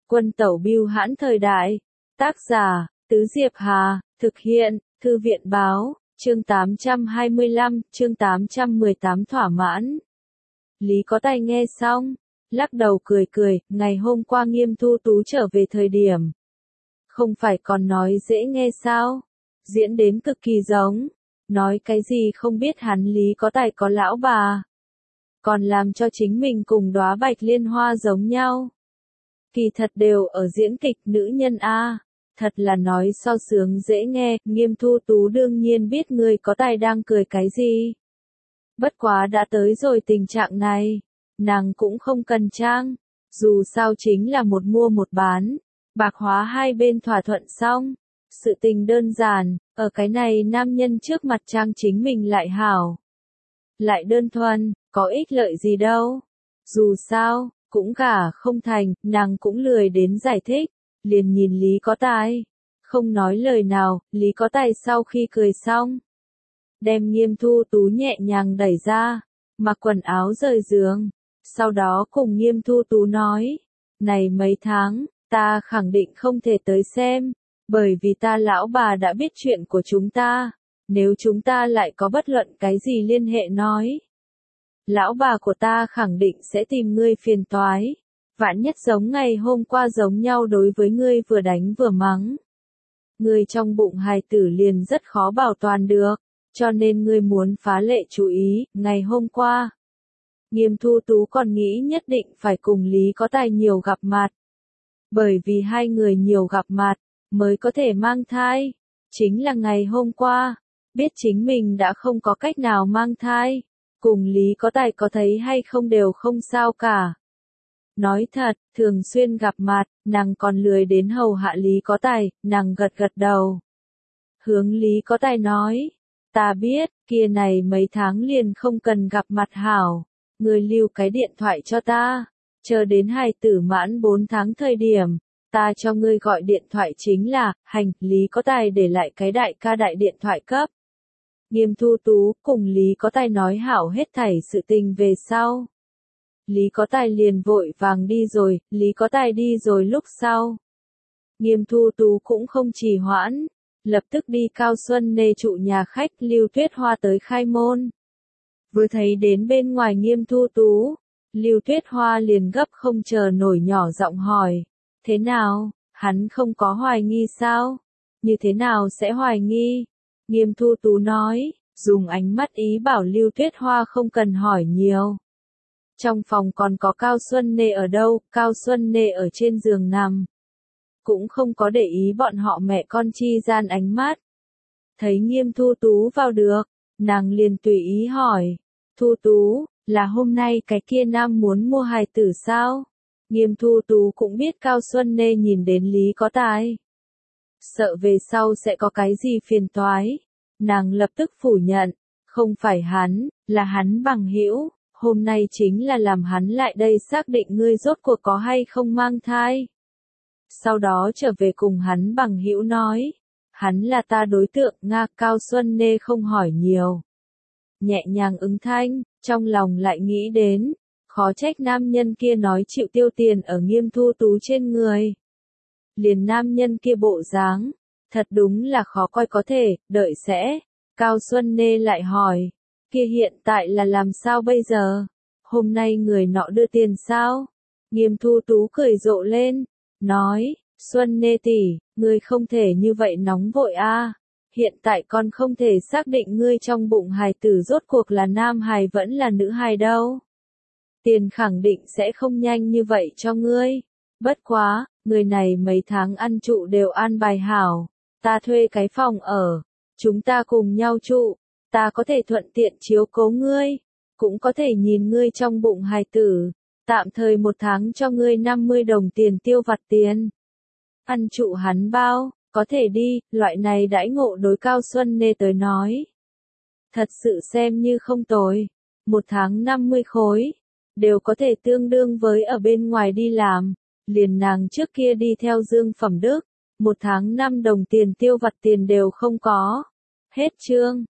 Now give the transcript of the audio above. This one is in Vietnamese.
Quân tẩu bưu hãn thời đại. Tác giả, Tứ Diệp Hà, thực hiện, Thư viện báo, chương 825, chương 818 thỏa mãn. Lý Có Tài nghe xong, lắc đầu cười cười, ngày hôm qua Nghiêm Thu Tú trở về thời điểm. Không phải còn nói dễ nghe sao? Diễn đến cực kỳ giống. Nói cái gì không biết hắn Lý Có Tài có lão bà. Còn làm cho chính mình cùng đóa bạch liên hoa giống nhau. Kỳ thật đều ở diễn kịch nữ nhân a. Thật là nói so sướng dễ nghe, Nghiêm Thu Tú đương nhiên biết người có tài đang cười cái gì. Bất quá đã tới rồi tình trạng này, nàng cũng không cần trang, dù sao chính là một mua một bán, bạc hóa hai bên thỏa thuận xong. Sự tình đơn giản, ở cái này nam nhân trước mặt trang chính mình lại hảo. Lại đơn thuần, có ích lợi gì đâu. Dù sao, cũng gả không thành, nàng cũng lười đến giải thích, liền nhìn Lý Có Tài. Không nói lời nào, Lý Có Tài sau khi cười xong, đem Nghiêm Thu Tú nhẹ nhàng đẩy ra, mặc quần áo rời giường, sau đó cùng Nghiêm Thu Tú nói, này mấy tháng, ta khẳng định không thể tới xem, bởi vì ta lão bà đã biết chuyện của chúng ta, nếu chúng ta lại có bất luận cái gì liên hệ nói. Lão bà của ta khẳng định sẽ tìm ngươi phiền toái, vạn nhất giống ngày hôm qua giống nhau đối với ngươi vừa đánh vừa mắng. Ngươi trong bụng hài tử liền rất khó bảo toàn được, cho nên ngươi muốn phá lệ chú ý, ngày hôm qua. Nghiêm Thu Tú còn nghĩ nhất định phải cùng Lý Có Tài nhiều gặp mặt. Bởi vì hai người nhiều gặp mặt, mới có thể mang thai. Chính là ngày hôm qua, biết chính mình đã không có cách nào mang thai. Cùng Lý Có Tài có thấy hay không đều không sao cả. Nói thật, thường xuyên gặp mặt, nàng còn lười đến hầu hạ Lý Có Tài, nàng gật gật đầu. Hướng Lý Có Tài nói, ta biết, kia này mấy tháng liền không cần gặp mặt hảo, người lưu cái điện thoại cho ta, chờ đến hài tử mãn 4 tháng thời điểm, ta cho ngươi gọi điện thoại chính là, hành, Lý Có Tài để lại cái đại ca đại điện thoại cấp. Nghiêm Thu Tú cùng Lý Có Tài nói hảo hết thảy sự tình về sau. Lý Có Tài liền vội vàng đi rồi, Lý Có Tài đi rồi lúc sau. Nghiêm Thu Tú cũng không trì hoãn, lập tức đi Cao Xuân Nê trụ nhà khách Lưu Tuyết Hoa tới khai môn. Vừa thấy đến bên ngoài Nghiêm Thu Tú, Lưu Tuyết Hoa liền gấp không chờ nổi nhỏ giọng hỏi, thế nào, hắn không có hoài nghi sao? Như thế nào sẽ hoài nghi? Nghiêm Thu Tú nói, dùng ánh mắt ý bảo Lưu Tuyết Hoa không cần hỏi nhiều. Trong phòng còn có Cao Xuân Nê ở đâu, Cao Xuân Nê ở trên giường nằm. Cũng không có để ý bọn họ mẹ con chi gian ánh mắt. Thấy Nghiêm Thu Tú vào được, nàng liền tùy ý hỏi, Thu Tú, là hôm nay cái kia nam muốn mua hài tử sao? Nghiêm Thu Tú cũng biết Cao Xuân Nê nhìn đến Lý Có Tài. Sợ về sau sẽ có cái gì phiền toái. Nàng lập tức phủ nhận, không phải hắn, là hắn bằng hữu, hôm nay chính là làm hắn lại đây xác định ngươi rốt cuộc có hay không mang thai. Sau đó trở về cùng hắn bằng hữu nói, hắn là ta đối tượng Nga. Cao Xuân Nê không hỏi nhiều. Nhẹ nhàng ứng thanh, trong lòng lại nghĩ đến, khó trách nam nhân kia nói chịu tiêu tiền ở Nghiêm Thu Tú trên người. Liền nam nhân kia bộ dáng, thật đúng là khó coi có thể, đợi sẽ. Cao Xuân Nê lại hỏi, kia hiện tại là làm sao bây giờ? Hôm nay người nọ đưa tiền sao? Nghiêm Thu Tú cười rộ lên, nói, Xuân Nê tỷ, ngươi không thể như vậy nóng vội a. Hiện tại con không thể xác định ngươi trong bụng hài tử rốt cuộc là nam hài vẫn là nữ hài đâu. Tiền khẳng định sẽ không nhanh như vậy cho ngươi. Bất quá, người này mấy tháng ăn trụ đều an bài hảo. Ta thuê cái phòng ở, chúng ta cùng nhau trụ, ta có thể thuận tiện chiếu cố ngươi, cũng có thể nhìn ngươi trong bụng hài tử, tạm thời 1 tháng cho ngươi 50 đồng tiền tiêu vặt tiền. Ăn trụ hắn bao, có thể đi, loại này đãi ngộ đối Cao Xuân Nê tới nói. Thật sự xem như không tồi, 1 tháng 50 khối, đều có thể tương đương với ở bên ngoài đi làm, liền nàng trước kia đi theo Dương Phẩm Đức, 1 tháng 5 đồng tiền tiêu vặt tiền đều không có. Hết chương.